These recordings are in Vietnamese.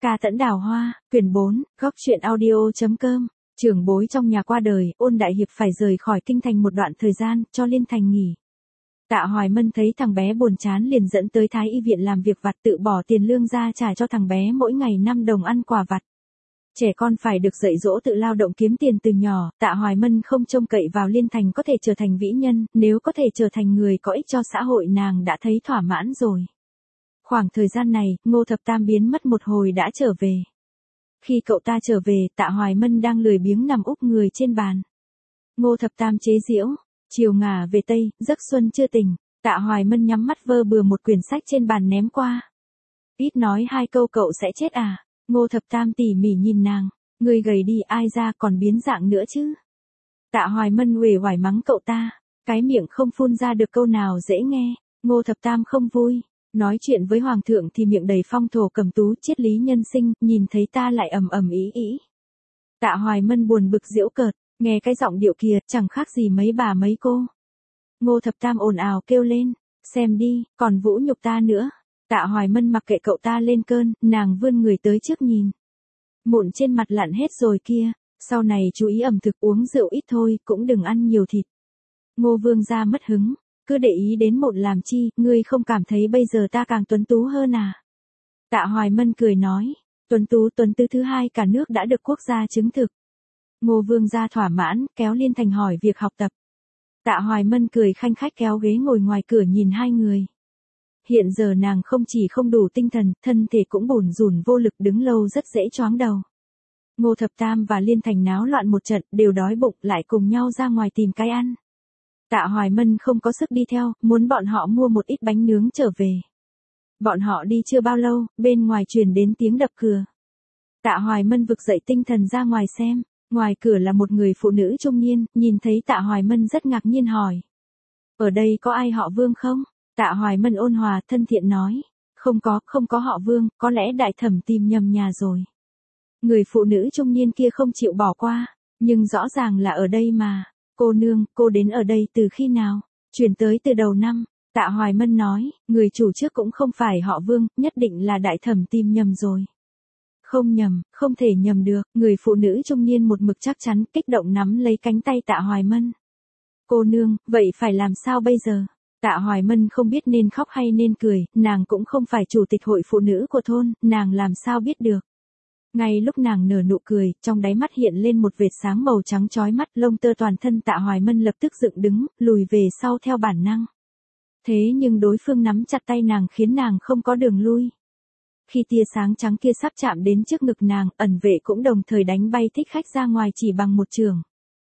Ca Tẫn Đào Hoa, quyển 4, góc truyện audio.com. Trưởng bối trong nhà qua đời, Ôn Đại Hiệp phải rời khỏi kinh thành một đoạn thời gian, cho Liên Thành nghỉ. Tạ Hoài Mân thấy thằng bé buồn chán liền dẫn tới Thái y viện làm việc vặt, tự bỏ tiền lương ra trả cho thằng bé mỗi ngày 5 đồng ăn quà vặt. Trẻ con phải được dạy dỗ tự lao động kiếm tiền từ nhỏ, Tạ Hoài Mân không trông cậy vào Liên Thành có thể trở thành vĩ nhân, nếu có thể trở thành người có ích cho xã hội nàng đã thấy thỏa mãn rồi. Khoảng thời gian này, Ngô Thập Tam biến mất một hồi đã trở về. Khi cậu ta trở về, Tạ Hoài Mân đang lười biếng nằm úp người trên bàn. Ngô Thập Tam chế giễu, chiều ngả về Tây, giấc xuân chưa tỉnh, Tạ Hoài Mân nhắm mắt vơ bừa một quyển sách trên bàn ném qua. Ít nói 2 câu cậu sẽ chết à? Ngô Thập Tam tỉ mỉ nhìn nàng, người gầy đi ai ra còn biến dạng nữa chứ? Tạ Hoài Mân uể oải mắng cậu ta, cái miệng không phun ra được câu nào dễ nghe. Ngô Thập Tam không vui. Nói chuyện với hoàng thượng thì miệng đầy phong thổ cầm tú triết lý nhân sinh, nhìn thấy ta lại ầm ầm ý ý. Tạ Hoài Mân buồn bực giễu cợt, nghe cái giọng điệu kia chẳng khác gì mấy bà mấy cô. Ngô Thập Tam ồn ào kêu lên, xem đi, còn vũ nhục ta nữa. Tạ Hoài Mân mặc kệ cậu ta lên cơn, nàng vươn người tới trước nhìn. Mụn trên mặt lặn hết rồi kia, sau này chú ý ẩm thực uống rượu ít thôi, cũng đừng ăn nhiều thịt. Ngô Vương gia mất hứng. Cứ để ý đến mụn làm chi, ngươi không cảm thấy bây giờ ta càng tuấn tú hơn à? Tạ Hoài Mân cười nói, tuấn tú thứ 2 cả nước đã được quốc gia chứng thực. Ngô Vương gia thỏa mãn, kéo Liên Thành hỏi việc học tập. Tạ Hoài Mân cười khanh khách kéo ghế ngồi ngoài cửa nhìn hai người. Hiện giờ nàng không chỉ không đủ tinh thần, thân thể cũng bủn rủn vô lực, đứng lâu rất dễ choáng đầu. Ngô Thập Tam và Liên Thành náo loạn một trận, đều đói bụng lại cùng nhau ra ngoài tìm cái ăn. Tạ Hoài Mân không có sức đi theo, muốn bọn họ mua một ít bánh nướng trở về. Bọn họ đi chưa bao lâu, bên ngoài truyền đến tiếng đập cửa. Tạ Hoài Mân vực dậy tinh thần ra ngoài xem, ngoài cửa là một người phụ nữ trung niên, nhìn thấy Tạ Hoài Mân rất ngạc nhiên hỏi. Ở đây có ai họ Vương không? Tạ Hoài Mân ôn hòa thân thiện nói, không có họ Vương, có lẽ đại thẩm tìm nhầm nhà rồi. Người phụ nữ trung niên kia không chịu bỏ qua, nhưng rõ ràng là ở đây mà. Cô nương, cô đến ở đây từ khi nào? Chuyển tới từ đầu năm. Tạ Hoài Mân nói, người chủ trước cũng không phải họ Vương, nhất định là đại thẩm tìm nhầm rồi. Không nhầm, không thể nhầm được, người phụ nữ trung niên một mực chắc chắn, kích động nắm lấy cánh tay Tạ Hoài Mân. Cô nương, vậy phải làm sao bây giờ? Tạ Hoài Mân không biết nên khóc hay nên cười, nàng cũng không phải chủ tịch hội phụ nữ của thôn, nàng làm sao biết được. Ngay lúc nàng nở nụ cười, trong đáy mắt hiện lên một vệt sáng màu trắng chói mắt, lông tơ toàn thân Tạ Hoài Mân lập tức dựng đứng, lùi về sau theo bản năng. Thế nhưng đối phương nắm chặt tay nàng khiến nàng không có đường lui. Khi tia sáng trắng kia sắp chạm đến trước ngực nàng, ẩn vệ cũng đồng thời đánh bay thích khách ra ngoài chỉ bằng một chưởng.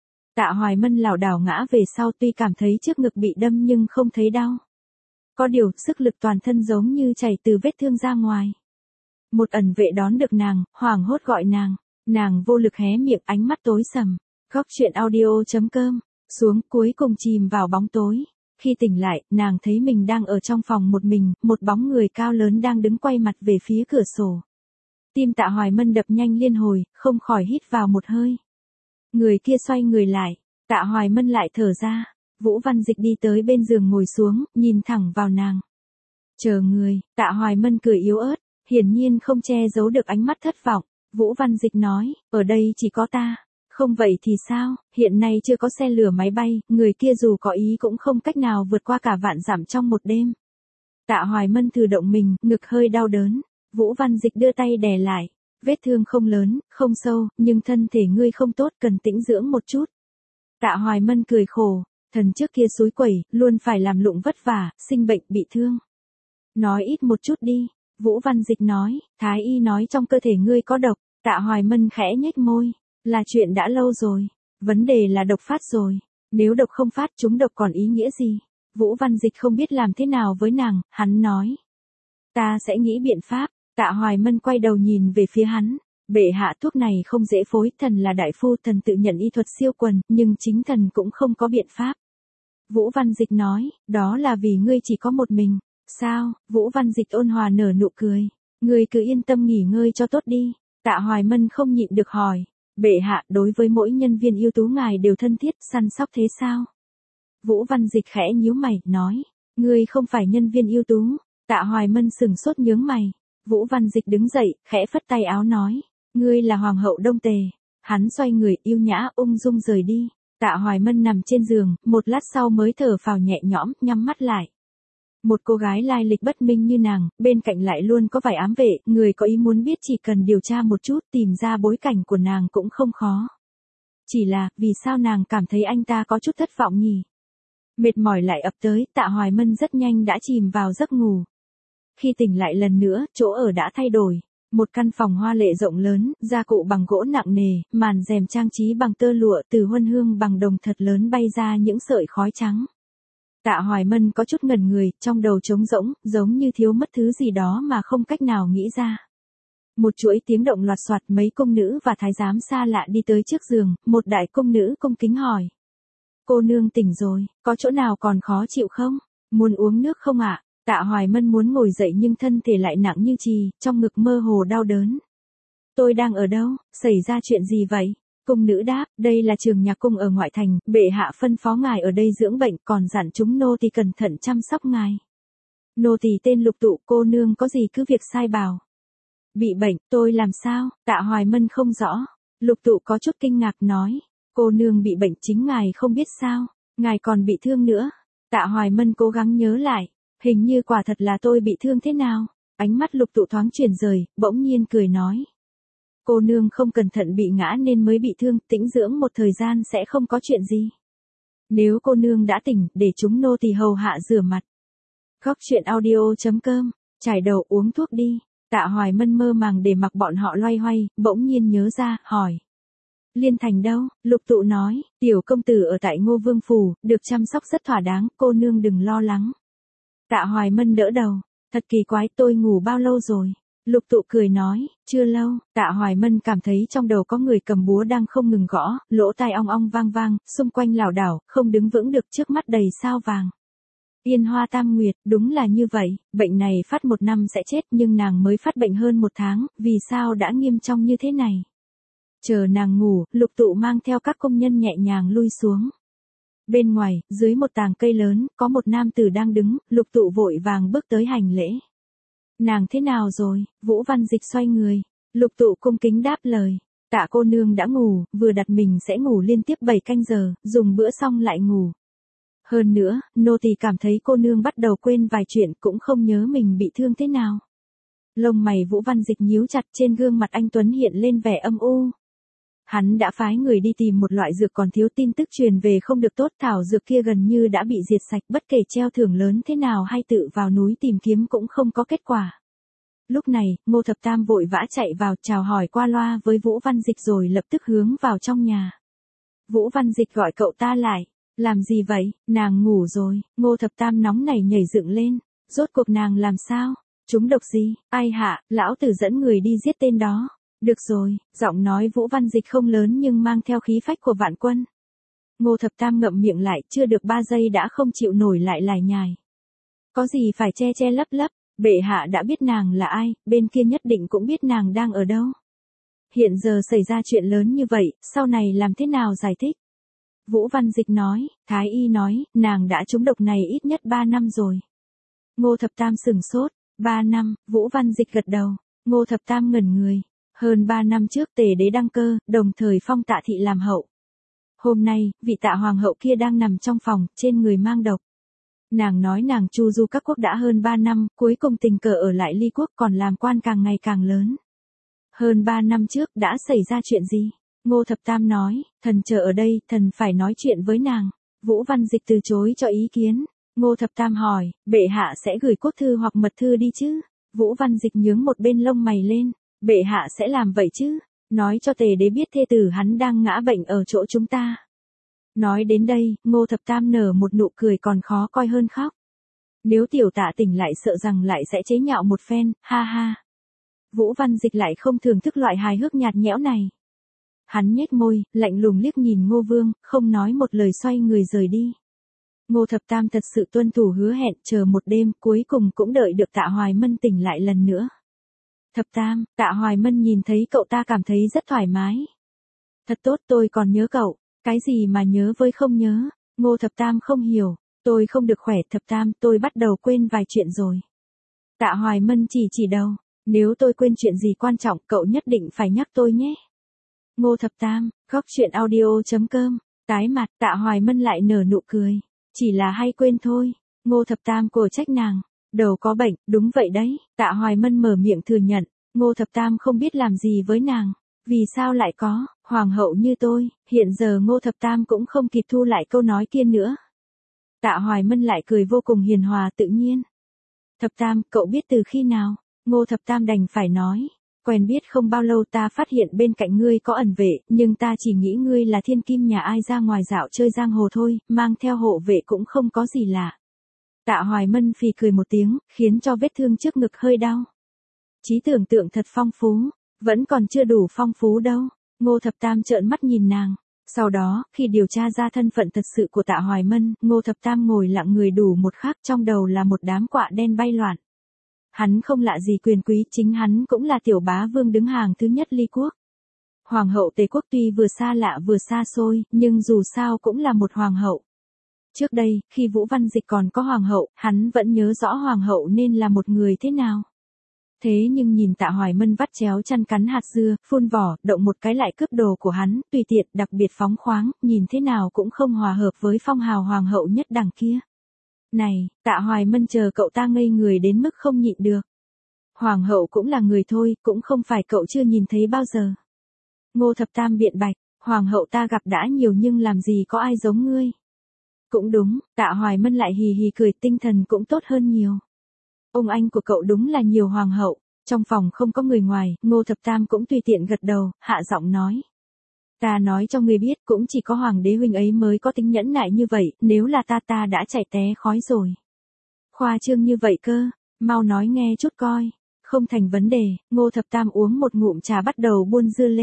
Tạ Hoài Mân lảo đảo ngã về sau, tuy cảm thấy trước ngực bị đâm nhưng không thấy đau. Có điều, sức lực toàn thân giống như chảy từ vết thương ra ngoài. Một ẩn vệ đón được nàng, hoảng hốt gọi nàng vô lực hé miệng, ánh mắt tối sầm. Góc truyện audio.com, xuống cuối cùng chìm vào bóng tối. Khi tỉnh lại, nàng thấy mình đang ở trong phòng một mình, một bóng người cao lớn đang đứng quay mặt về phía cửa sổ. Tim Tạ Hoài Mân đập nhanh liên hồi, không khỏi hít vào một hơi. Người kia xoay người lại, Tạ Hoài Mân lại thở ra. Vũ Văn Dịch đi tới bên giường ngồi xuống, nhìn thẳng vào nàng. Chờ người, Tạ Hoài Mân cười yếu ớt. Hiển nhiên không che giấu được ánh mắt thất vọng, Vũ Văn Dịch nói, ở đây chỉ có ta, không vậy thì sao, hiện nay chưa có xe lửa máy bay, người kia dù có ý cũng không cách nào vượt qua cả vạn dặm trong một đêm. Tạ Hoài Mân thử động mình, ngực hơi đau đớn, Vũ Văn Dịch đưa tay đè lại, vết thương không lớn, không sâu, nhưng thân thể ngươi không tốt, cần tĩnh dưỡng một chút. Tạ Hoài Mân cười khổ, thần trước kia xúi quẩy, luôn phải làm lụng vất vả, sinh bệnh bị thương. Nói ít một chút đi. Vũ Văn Dịch nói, Thái y nói trong cơ thể ngươi có độc. Tạ Hoài Mân khẽ nhếch môi, là chuyện đã lâu rồi, vấn đề là độc phát rồi, nếu độc không phát chúng độc còn ý nghĩa gì? Vũ Văn Dịch không biết làm thế nào với nàng, hắn nói, ta sẽ nghĩ biện pháp. Tạ Hoài Mân quay đầu nhìn về phía hắn, bệ hạ thuốc này không dễ phối, thần là đại phu, thần tự nhận y thuật siêu quần, nhưng chính thần cũng không có biện pháp. Vũ Văn Dịch nói, đó là vì ngươi chỉ có một mình. Sao? Vũ Văn Dịch ôn hòa nở nụ cười. Ngươi cứ yên tâm nghỉ ngơi cho tốt đi. Tạ Hoài Mân không nhịn được hỏi. Bệ hạ, đối với mỗi nhân viên ưu tú ngài đều thân thiết, săn sóc thế sao? Vũ Văn Dịch khẽ nhíu mày, nói. Ngươi không phải nhân viên ưu tú. Tạ Hoài Mân sừng sốt nhướng mày. Vũ Văn Dịch đứng dậy, khẽ phất tay áo nói, ngươi là hoàng hậu Đông Tề. Hắn xoay người yêu nhã ung dung rời đi. Tạ Hoài Mân nằm trên giường, một lát sau mới thở phào nhẹ nhõm, nhắm mắt lại. Một cô gái lai lịch bất minh như nàng, bên cạnh lại luôn có vài ám vệ, người có ý muốn biết chỉ cần điều tra một chút tìm ra bối cảnh của nàng cũng không khó. Chỉ là, vì sao nàng cảm thấy anh ta có chút thất vọng nhỉ? Mệt mỏi lại ập tới, Tạ Hoài Mân rất nhanh đã chìm vào giấc ngủ. Khi tỉnh lại lần nữa, chỗ ở đã thay đổi. Một căn phòng hoa lệ rộng lớn, gia cụ bằng gỗ nặng nề, màn rèm trang trí bằng tơ lụa, từ huân hương bằng đồng thật lớn bay ra những sợi khói trắng. Tạ Hoài Mân có chút ngẩn người, trong đầu trống rỗng, giống như thiếu mất thứ gì đó mà không cách nào nghĩ ra. Một chuỗi tiếng động loạt soạt, mấy công nữ và thái giám xa lạ đi tới trước giường, một đại công nữ cung kính hỏi. Cô nương tỉnh rồi, có chỗ nào còn khó chịu không? Muốn uống nước không ạ? Tạ Hoài Mân muốn ngồi dậy nhưng thân thể lại nặng như chì, trong ngực mơ hồ đau đớn. Tôi đang ở đâu? Xảy ra chuyện gì vậy? Cung nữ đáp, đây là trường nhạc cung ở ngoại thành, bệ hạ phân phó ngài ở đây dưỡng bệnh, còn dặn chúng nô tỳ cẩn thận chăm sóc ngài. Nô tỳ tên Lục Tụ, cô nương có gì cứ việc sai bảo. Bị bệnh, tôi làm sao? Tạ Hoài Mân không rõ. Lục Tụ có chút kinh ngạc nói, cô nương bị bệnh chính ngài không biết sao, ngài còn bị thương nữa. Tạ Hoài Mân cố gắng nhớ lại, hình như quả thật là tôi bị thương thế nào. Ánh mắt Lục Tụ thoáng chuyển rời, bỗng nhiên cười nói. Cô nương không cẩn thận bị ngã nên mới bị thương, tĩnh dưỡng một thời gian sẽ không có chuyện gì. Nếu cô nương đã tỉnh, để chúng nô tỳ hầu hạ rửa mặt. Góc truyện audio.com, trải đầu uống thuốc đi. Tạ Hoài Mân mơ màng để mặc bọn họ loay hoay, bỗng nhiên nhớ ra, hỏi. Liên Thành đâu? Lục Tụ nói, tiểu công tử ở tại Ngô Vương Phủ, được chăm sóc rất thỏa đáng, cô nương đừng lo lắng. Tạ Hoài Mân đỡ đầu, thật kỳ quái, tôi ngủ bao lâu rồi? Lục Tụ cười nói, chưa lâu. Tạ Hoài Mân cảm thấy trong đầu có người cầm búa đang không ngừng gõ, lỗ tai ong ong vang vang, xung quanh lảo đảo, không đứng vững được, trước mắt đầy sao vàng. Yên Hoa Tam Nguyệt, đúng là như vậy, bệnh này phát 1 năm sẽ chết nhưng nàng mới phát bệnh hơn 1 tháng, vì sao đã nghiêm trọng như thế này? Chờ nàng ngủ, Lục Tụ mang theo các công nhân nhẹ nhàng lui xuống. Bên ngoài, dưới một tàng cây lớn, có một nam tử đang đứng, Lục Tụ vội vàng bước tới hành lễ. Nàng thế nào rồi? Vũ Văn Dịch xoay người. Lục Tụ cung kính đáp lời. Tạ cô nương đã ngủ, vừa đặt mình sẽ ngủ liên tiếp 7 canh giờ, dùng bữa xong lại ngủ. Hơn nữa, nô tỳ cảm thấy cô nương bắt đầu quên vài chuyện, cũng không nhớ mình bị thương thế nào. Lông mày Vũ Văn Dịch nhíu chặt, trên gương mặt anh tuấn hiện lên vẻ âm u. Hắn đã phái người đi tìm một loại dược còn thiếu, tin tức truyền về không được tốt, thảo dược kia gần như đã bị diệt sạch, bất kể treo thưởng lớn thế nào hay tự vào núi tìm kiếm cũng không có kết quả. Lúc này, Ngô Thập Tam vội vã chạy vào, chào hỏi qua loa với Vũ Văn Dịch rồi lập tức hướng vào trong nhà. Vũ Văn Dịch gọi cậu ta lại. Làm gì vậy? Nàng ngủ rồi. Ngô Thập Tam nóng nảy nhảy dựng lên. Rốt cuộc nàng làm sao? Trúng độc gì? Ai hạ, lão tử dẫn người đi giết tên đó. Được rồi, giọng nói Vũ Văn Dịch không lớn nhưng mang theo khí phách của vạn quân. Ngô Thập Tam ngậm miệng lại, chưa được 3 giây đã không chịu nổi lại lải nhải. Có gì phải che che lấp lấp, bệ hạ đã biết nàng là ai, bên kia nhất định cũng biết nàng đang ở đâu. Hiện giờ xảy ra chuyện lớn như vậy, sau này làm thế nào giải thích? Vũ Văn Dịch nói, Thái y nói, nàng đã trúng độc này ít nhất 3 năm rồi. Ngô Thập Tam sửng sốt, 3 năm, Vũ Văn Dịch gật đầu. Ngô Thập Tam ngẩn người. Hơn 3 năm trước Tề đế đăng cơ, đồng thời phong Tạ thị làm hậu. Hôm nay, vị Tạ hoàng hậu kia đang nằm trong phòng, trên người mang độc. Nàng nói nàng chu du các quốc đã hơn 3 năm, cuối cùng tình cờ ở lại Ly quốc, còn làm quan càng ngày càng lớn. Hơn 3 năm trước đã xảy ra chuyện gì? Ngô Thập Tam nói, thần chờ ở đây, thần phải nói chuyện với nàng. Vũ Văn Dịch từ chối cho ý kiến. Ngô Thập Tam hỏi, bệ hạ sẽ gửi quốc thư hoặc mật thư đi chứ? Vũ Văn Dịch nhướng một bên lông mày lên. Bệ hạ sẽ làm vậy chứ? Nói cho Tề đế biết thê tử hắn đang ngã bệnh ở chỗ chúng ta. Nói đến đây, Ngô Thập Tam nở một nụ cười còn khó coi hơn khóc. Nếu tiểu Tạ tỉnh lại sợ rằng lại sẽ chế nhạo một phen, ha ha. Vũ Văn Dịch lại không thưởng thức loại hài hước nhạt nhẽo này. Hắn nhếch môi, lạnh lùng liếc nhìn Ngô Vương, không nói một lời xoay người rời đi. Ngô Thập Tam thật sự tuân thủ hứa hẹn, chờ một đêm, cuối cùng cũng đợi được Tạ Hoài Mân tỉnh lại lần nữa. Thập Tam, Tạ Hoài Mân nhìn thấy cậu ta cảm thấy rất thoải mái. Thật tốt, tôi còn nhớ cậu. Cái gì mà nhớ với không nhớ? Ngô Thập Tam không hiểu. Tôi không được khỏe, Thập Tam, tôi bắt đầu quên vài chuyện rồi. Tạ Hoài Mân chỉ đầu. Nếu tôi quên chuyện gì quan trọng, cậu nhất định phải nhắc tôi nhé. Ngô Thập Tam, góc chuyện audio.com, tái mặt, Tạ Hoài Mân lại nở nụ cười. Chỉ là hay quên thôi. Ngô Thập Tam cổ trách nàng. Đầu có bệnh, đúng vậy đấy, Tạ Hoài Mân mở miệng thừa nhận. Ngô Thập Tam không biết làm gì với nàng. Vì sao lại có, hoàng hậu như tôi, hiện giờ Ngô Thập Tam cũng không kịp thu lại câu nói kia nữa. Tạ Hoài Mân lại cười vô cùng hiền hòa tự nhiên. Thập Tam, cậu biết từ khi nào? Ngô Thập Tam đành phải nói. Quen biết không bao lâu ta phát hiện bên cạnh ngươi có ẩn vệ, nhưng ta chỉ nghĩ ngươi là thiên kim nhà ai ra ngoài dạo chơi giang hồ thôi, mang theo hộ vệ cũng không có gì lạ. Tạ Hoài Mân phì cười một tiếng, khiến cho vết thương trước ngực hơi đau. Trí tưởng tượng thật phong phú, vẫn còn chưa đủ phong phú đâu. Ngô Thập Tam trợn mắt nhìn nàng. Sau đó, khi điều tra ra thân phận thật sự của Tạ Hoài Mân, Ngô Thập Tam ngồi lặng người đủ một khắc, trong đầu là một đám quạ đen bay loạn. Hắn không lạ gì quyền quý, chính hắn cũng là tiểu bá vương đứng hàng thứ nhất Ly quốc. Hoàng hậu Tề quốc tuy vừa xa lạ vừa xa xôi, nhưng dù sao cũng là một hoàng hậu. Trước đây, khi Vũ Văn Dịch còn có hoàng hậu, hắn vẫn nhớ rõ hoàng hậu nên là một người thế nào. Thế nhưng nhìn Tạ Hoài Mân vắt chéo chăn cắn hạt dưa, phun vỏ, động một cái lại cướp đồ của hắn, tùy tiện, đặc biệt phóng khoáng, nhìn thế nào cũng không hòa hợp với phong hào hoàng hậu nhất đẳng kia. Này, Tạ Hoài Mân chờ cậu ta ngây người đến mức không nhịn được. Hoàng hậu cũng là người thôi, cũng không phải cậu chưa nhìn thấy bao giờ. Ngô Thập Tam biện bạch, hoàng hậu ta gặp đã nhiều nhưng làm gì có ai giống ngươi. Cũng đúng, Tạ Hoài Mân lại hì hì cười, tinh thần cũng tốt hơn nhiều. Ông anh của cậu đúng là nhiều hoàng hậu. Trong phòng không có người ngoài, Ngô Thập Tam cũng tùy tiện gật đầu, hạ giọng nói. Ta nói cho ngươi biết, cũng chỉ có hoàng đế huynh ấy mới có tính nhẫn nại như vậy, nếu là ta đã chảy té khói rồi. Khoa trương như vậy cơ, mau nói nghe chút coi. Không thành vấn đề, Ngô Thập Tam uống một ngụm trà bắt đầu buôn dưa lê.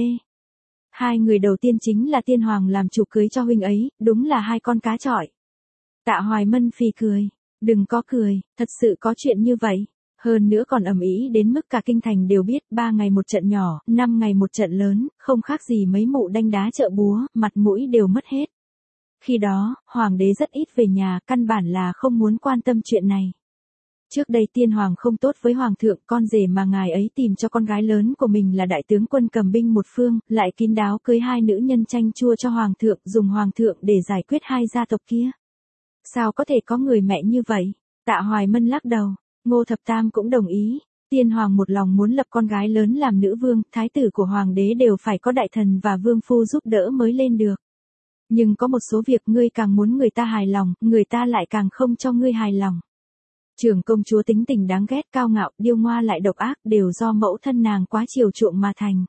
Hai người đầu tiên chính là tiên hoàng làm chủ cưới cho huynh ấy, đúng là hai con cá chọi. Tạ Hoài Mân phì cười. Đừng có cười, thật sự có chuyện như vậy. Hơn nữa còn ầm ĩ đến mức cả kinh thành đều biết, 3 ngày một trận nhỏ, 5 ngày một trận lớn, không khác gì mấy mụ đanh đá chợ búa, mặt mũi đều mất hết. Khi đó, hoàng đế rất ít về nhà, căn bản là không muốn quan tâm chuyện này. Trước đây tiên hoàng không tốt với hoàng thượng, con rể mà ngài ấy tìm cho con gái lớn của mình là đại tướng quân cầm binh một phương, lại kín đáo cưới hai nữ nhân chanh chua cho hoàng thượng, dùng hoàng thượng để giải quyết hai gia tộc kia. Sao có thể có người mẹ như vậy? Tạ Hoài Mân lắc đầu. Ngô Thập Tam cũng đồng ý. Tiên hoàng một lòng muốn lập con gái lớn làm nữ vương, thái tử của hoàng đế đều phải có đại thần và vương phu giúp đỡ mới lên được. Nhưng có một số việc ngươi càng muốn người ta hài lòng, người ta lại càng không cho ngươi hài lòng. Trưởng công chúa tính tình đáng ghét, cao ngạo, điêu ngoa lại độc ác, đều do mẫu thân nàng quá chiều chuộng mà thành.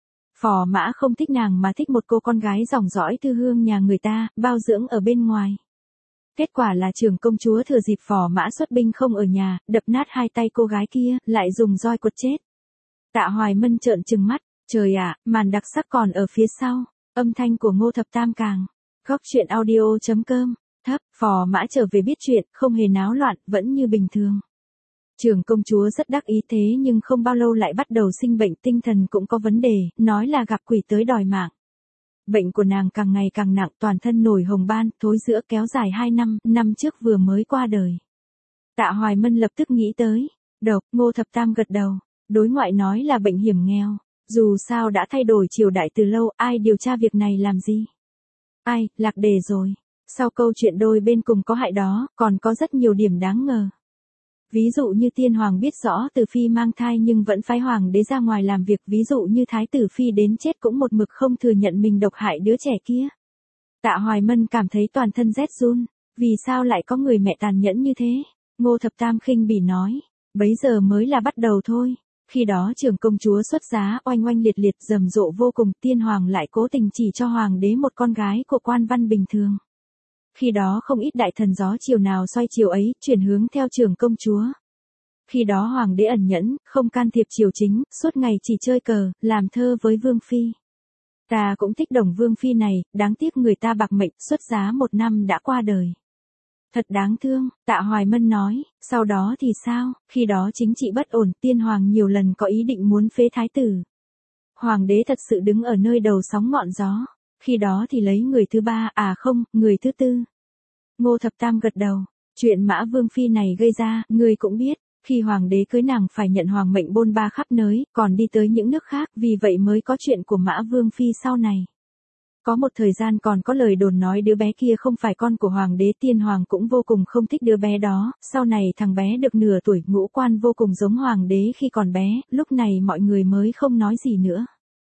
Phò Mã không thích nàng mà thích một cô con gái dòng dõi thư hương nhà người ta, bao dưỡng ở bên ngoài. Kết quả là trưởng công chúa thừa dịp Phò Mã xuất binh không ở nhà, đập nát hai tay cô gái kia, lại dùng roi quật chết. Tạ Hoài Mân trợn trừng mắt, trời ạ, màn đặc sắc còn ở phía sau. Âm thanh của Ngô Thập Tam càng. Góc chuyện audio.com, thấp, Phò Mã trở về biết chuyện, không hề náo loạn, vẫn như bình thường. Trưởng công chúa rất đắc ý thế nhưng không bao lâu lại bắt đầu sinh bệnh, tinh thần cũng có vấn đề, nói là gặp quỷ tới đòi mạng. Bệnh của nàng càng ngày càng nặng, toàn thân nổi hồng ban, thối rữa kéo dài 2 năm, năm trước vừa mới qua đời. Tạ Hoài Mân lập tức nghĩ tới. Độc, Ngô Thập Tam gật đầu. Đối ngoại nói là bệnh hiểm nghèo. Dù sao đã thay đổi triều đại từ lâu, ai điều tra việc này làm gì? Ai, lạc đề rồi. Sau câu chuyện đôi bên cùng có hại đó, còn có rất nhiều điểm đáng ngờ. Ví dụ như tiên hoàng biết rõ Tử Phi mang thai nhưng vẫn phái hoàng đế ra ngoài làm việc, ví dụ như Thái tử Phi đến chết cũng một mực không thừa nhận mình độc hại đứa trẻ kia. Tạ Hoài Mân cảm thấy toàn thân rét run, vì sao lại có người mẹ tàn nhẫn như thế? Ngô Thập Tam khinh bỉ nói, bấy giờ mới là bắt đầu thôi. Khi đó trưởng công chúa xuất giá oanh oanh liệt liệt rầm rộ vô cùng, tiên hoàng lại cố tình chỉ cho hoàng đế một con gái của quan văn bình thường. Khi đó không ít đại thần gió chiều nào xoay chiều ấy, chuyển hướng theo trưởng công chúa. Khi đó hoàng đế ẩn nhẫn, không can thiệp triều chính, suốt ngày chỉ chơi cờ, làm thơ với vương phi. Ta cũng thích đồng vương phi này, đáng tiếc người ta bạc mệnh, xuất giá 1 năm đã qua đời. Thật đáng thương, Tạ Hoài Mân nói, sau đó thì sao, khi đó chính trị bất ổn, tiên hoàng nhiều lần có ý định muốn phế thái tử. Hoàng đế thật sự đứng ở nơi đầu sóng ngọn gió, khi đó thì lấy người thứ 3, à không, người thứ 4. Ngô Thập Tam gật đầu, chuyện Mã Vương Phi này gây ra, ngươi cũng biết, khi hoàng đế cưới nàng phải nhận hoàng mệnh bôn ba khắp nơi, còn đi tới những nước khác, vì vậy mới có chuyện của Mã Vương Phi sau này. Có một thời gian còn có lời đồn nói đứa bé kia không phải con của hoàng đế, tiên hoàng cũng vô cùng không thích đứa bé đó, sau này thằng bé được nửa tuổi, ngũ quan vô cùng giống hoàng đế khi còn bé, lúc này mọi người mới không nói gì nữa.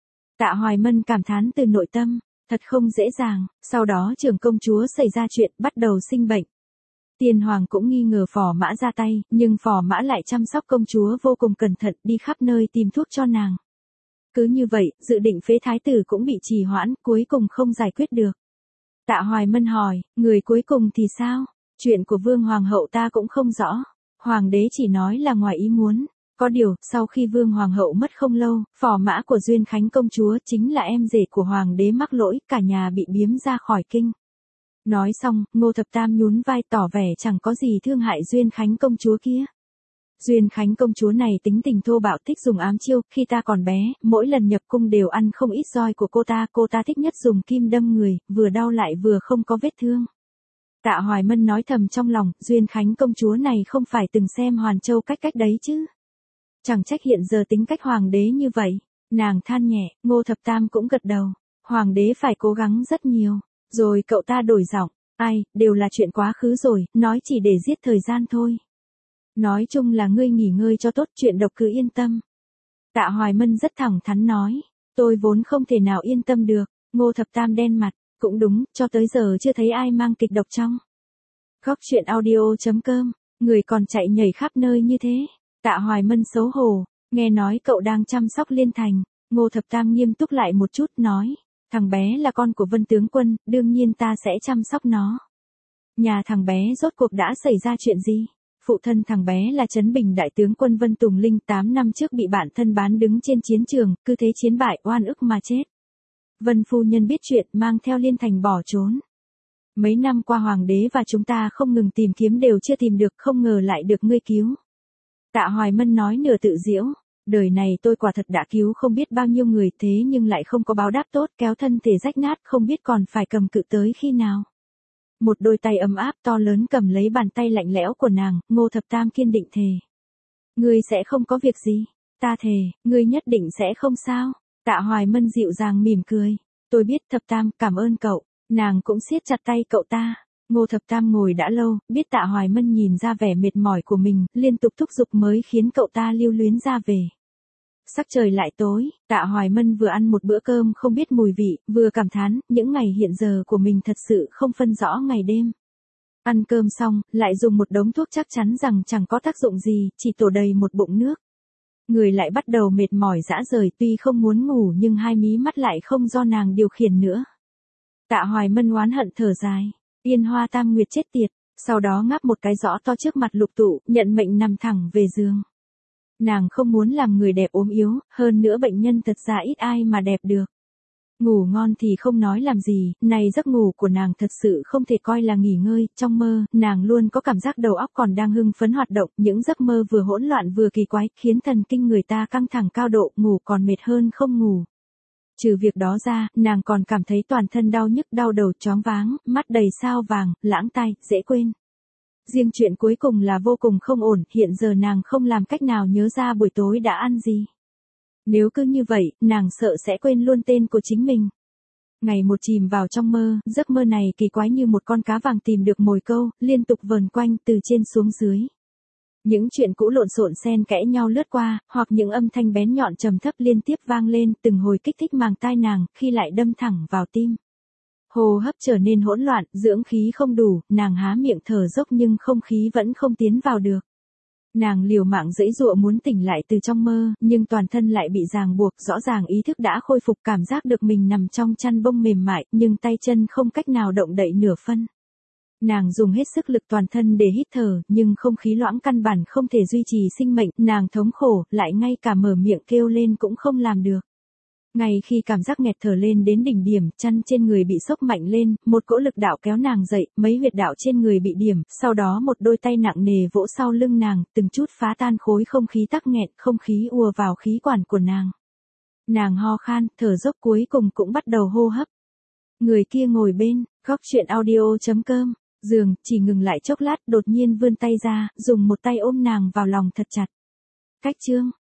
Tạ Hoài Mân cảm thán từ nội tâm, thật không dễ dàng, sau đó trưởng công chúa xảy ra chuyện, bắt đầu sinh bệnh. Tiên hoàng cũng nghi ngờ Phò Mã ra tay, nhưng Phò Mã lại chăm sóc công chúa vô cùng cẩn thận, đi khắp nơi tìm thuốc cho nàng. Cứ như vậy, dự định phế thái tử cũng bị trì hoãn, cuối cùng không giải quyết được. Tạ Hoài Mân hỏi, người cuối cùng thì sao? Chuyện của Vương Hoàng hậu ta cũng không rõ. Hoàng đế chỉ nói là ngoài ý muốn. Có điều, sau khi Vương Hoàng hậu mất không lâu, Phò Mã của Duyên Khánh công chúa chính là em rể của Hoàng đế mắc lỗi, cả nhà bị biếm ra khỏi kinh. Nói xong, Ngô Thập Tam nhún vai tỏ vẻ chẳng có gì thương hại Duyên Khánh công chúa kia. Duyên Khánh công chúa này tính tình thô bạo, thích dùng ám chiêu, khi ta còn bé, mỗi lần nhập cung đều ăn không ít roi của cô ta thích nhất dùng kim đâm người, vừa đau lại vừa không có vết thương. Tạ Hoài Mân nói thầm trong lòng, Duyên Khánh công chúa này không phải từng xem Hoàn Châu cách đấy chứ. Chẳng trách hiện giờ tính cách hoàng đế như vậy. Nàng than nhẹ, Ngô Thập Tam cũng gật đầu. Hoàng đế phải cố gắng rất nhiều. Rồi cậu ta đổi giọng, ai, đều là chuyện quá khứ rồi, nói chỉ để giết thời gian thôi. Nói chung là ngươi nghỉ ngơi cho tốt, chuyện độc cứ yên tâm. Tạ Hoài Mân rất thẳng thắn nói, tôi vốn không thể nào yên tâm được. Ngô Thập Tam đen mặt, cũng đúng, cho tới giờ chưa thấy ai mang kịch độc trong. Góc truyện audio.com, người còn chạy nhảy khắp nơi như thế. Tạ Hoài Mân xấu hổ, nghe nói cậu đang chăm sóc Liên Thành. Ngô Thập Tam nghiêm túc lại một chút nói, thằng bé là con của Vân tướng quân, đương nhiên ta sẽ chăm sóc nó. Nhà thằng bé rốt cuộc đã xảy ra chuyện gì? Phụ thân thằng bé là Trấn Bình đại tướng quân Vân Tùng Linh, 8 năm trước bị bạn thân bán đứng trên chiến trường, cứ thế chiến bại, oan ức mà chết. Vân phu nhân biết chuyện, mang theo Liên Thành bỏ trốn. Mấy năm qua hoàng đế và chúng ta không ngừng tìm kiếm đều chưa tìm được, không ngờ lại được ngươi cứu. Tạ Hoài Mân nói nửa tự giễu, đời này tôi quả thật đã cứu không biết bao nhiêu người, thế nhưng lại không có báo đáp tốt, kéo thân thể rách nát, không biết còn phải cầm cự tới khi nào. Một đôi tay ấm áp to lớn cầm lấy bàn tay lạnh lẽo của nàng, Ngô Thập Tam kiên định thề. Ngươi sẽ không có việc gì, ta thề, ngươi nhất định sẽ không sao. Tạ Hoài Mân dịu dàng mỉm cười, tôi biết Thập Tam, cảm ơn cậu. Nàng cũng siết chặt tay cậu ta. Ngô Thập Tam ngồi đã lâu, biết Tạ Hoài Mân nhìn ra vẻ mệt mỏi của mình, liên tục thúc giục mới khiến cậu ta lưu luyến ra về. Sắc trời lại tối, Tạ Hoài Mân vừa ăn một bữa cơm không biết mùi vị, vừa cảm thán, những ngày hiện giờ của mình thật sự không phân rõ ngày đêm. Ăn cơm xong, lại dùng một đống thuốc chắc chắn rằng chẳng có tác dụng gì, chỉ tổ đầy một bụng nước. Người lại bắt đầu mệt mỏi rã rời, tuy không muốn ngủ nhưng hai mí mắt lại không do nàng điều khiển nữa. Tạ Hoài Mân oán hận thở dài, Yên Hoa Tam Nguyệt chết tiệt, sau đó ngáp một cái rõ to trước mặt Lục Tụ, nhận mệnh nằm thẳng về giường. Nàng không muốn làm người đẹp ốm yếu, hơn nữa bệnh nhân thật ra ít ai mà đẹp được. Ngủ ngon thì không nói làm gì, này giấc ngủ của nàng thật sự không thể coi là nghỉ ngơi, trong mơ, nàng luôn có cảm giác đầu óc còn đang hưng phấn hoạt động, những giấc mơ vừa hỗn loạn vừa kỳ quái, khiến thần kinh người ta căng thẳng cao độ, ngủ còn mệt hơn không ngủ. Trừ việc đó ra, nàng còn cảm thấy toàn thân đau nhức, đau đầu, choáng váng, mắt đầy sao vàng, lãng tai, dễ quên. Riêng chuyện cuối cùng là vô cùng không ổn, hiện giờ nàng không làm cách nào nhớ ra buổi tối đã ăn gì. Nếu cứ như vậy, nàng sợ sẽ quên luôn tên của chính mình. Ngày một chìm vào trong mơ, giấc mơ này kỳ quái như một con cá vàng tìm được mồi câu, liên tục vờn quanh từ trên xuống dưới. Những chuyện cũ lộn xộn xen kẽ nhau lướt qua, hoặc những âm thanh bén nhọn trầm thấp liên tiếp vang lên, từng hồi kích thích màng tai nàng, khi lại đâm thẳng vào tim. Hô hấp trở nên hỗn loạn, dưỡng khí không đủ, nàng há miệng thở dốc nhưng không khí vẫn không tiến vào được. Nàng liều mạng giãy giụa muốn tỉnh lại từ trong mơ, nhưng toàn thân lại bị ràng buộc, rõ ràng ý thức đã khôi phục, cảm giác được mình nằm trong chăn bông mềm mại, nhưng tay chân không cách nào động đậy nửa phân. Nàng dùng hết sức lực toàn thân để hít thở, nhưng không khí loãng căn bản không thể duy trì sinh mệnh, nàng thống khổ, lại ngay cả mở miệng kêu lên cũng không làm được. Ngay khi cảm giác nghẹt thở lên đến đỉnh điểm, chăn trên người bị xốc mạnh lên, một cỗ lực đạo kéo nàng dậy, mấy huyệt đạo trên người bị điểm, sau đó một đôi tay nặng nề vỗ sau lưng nàng, từng chút phá tan khối không khí tắc nghẹn, không khí ùa vào khí quản của nàng. Nàng ho khan, thở dốc cuối cùng cũng bắt đầu hô hấp. Người kia ngồi bên, góc truyện audio.com giường, chỉ ngừng lại chốc lát, đột nhiên vươn tay ra, dùng một tay ôm nàng vào lòng thật chặt. Cách chương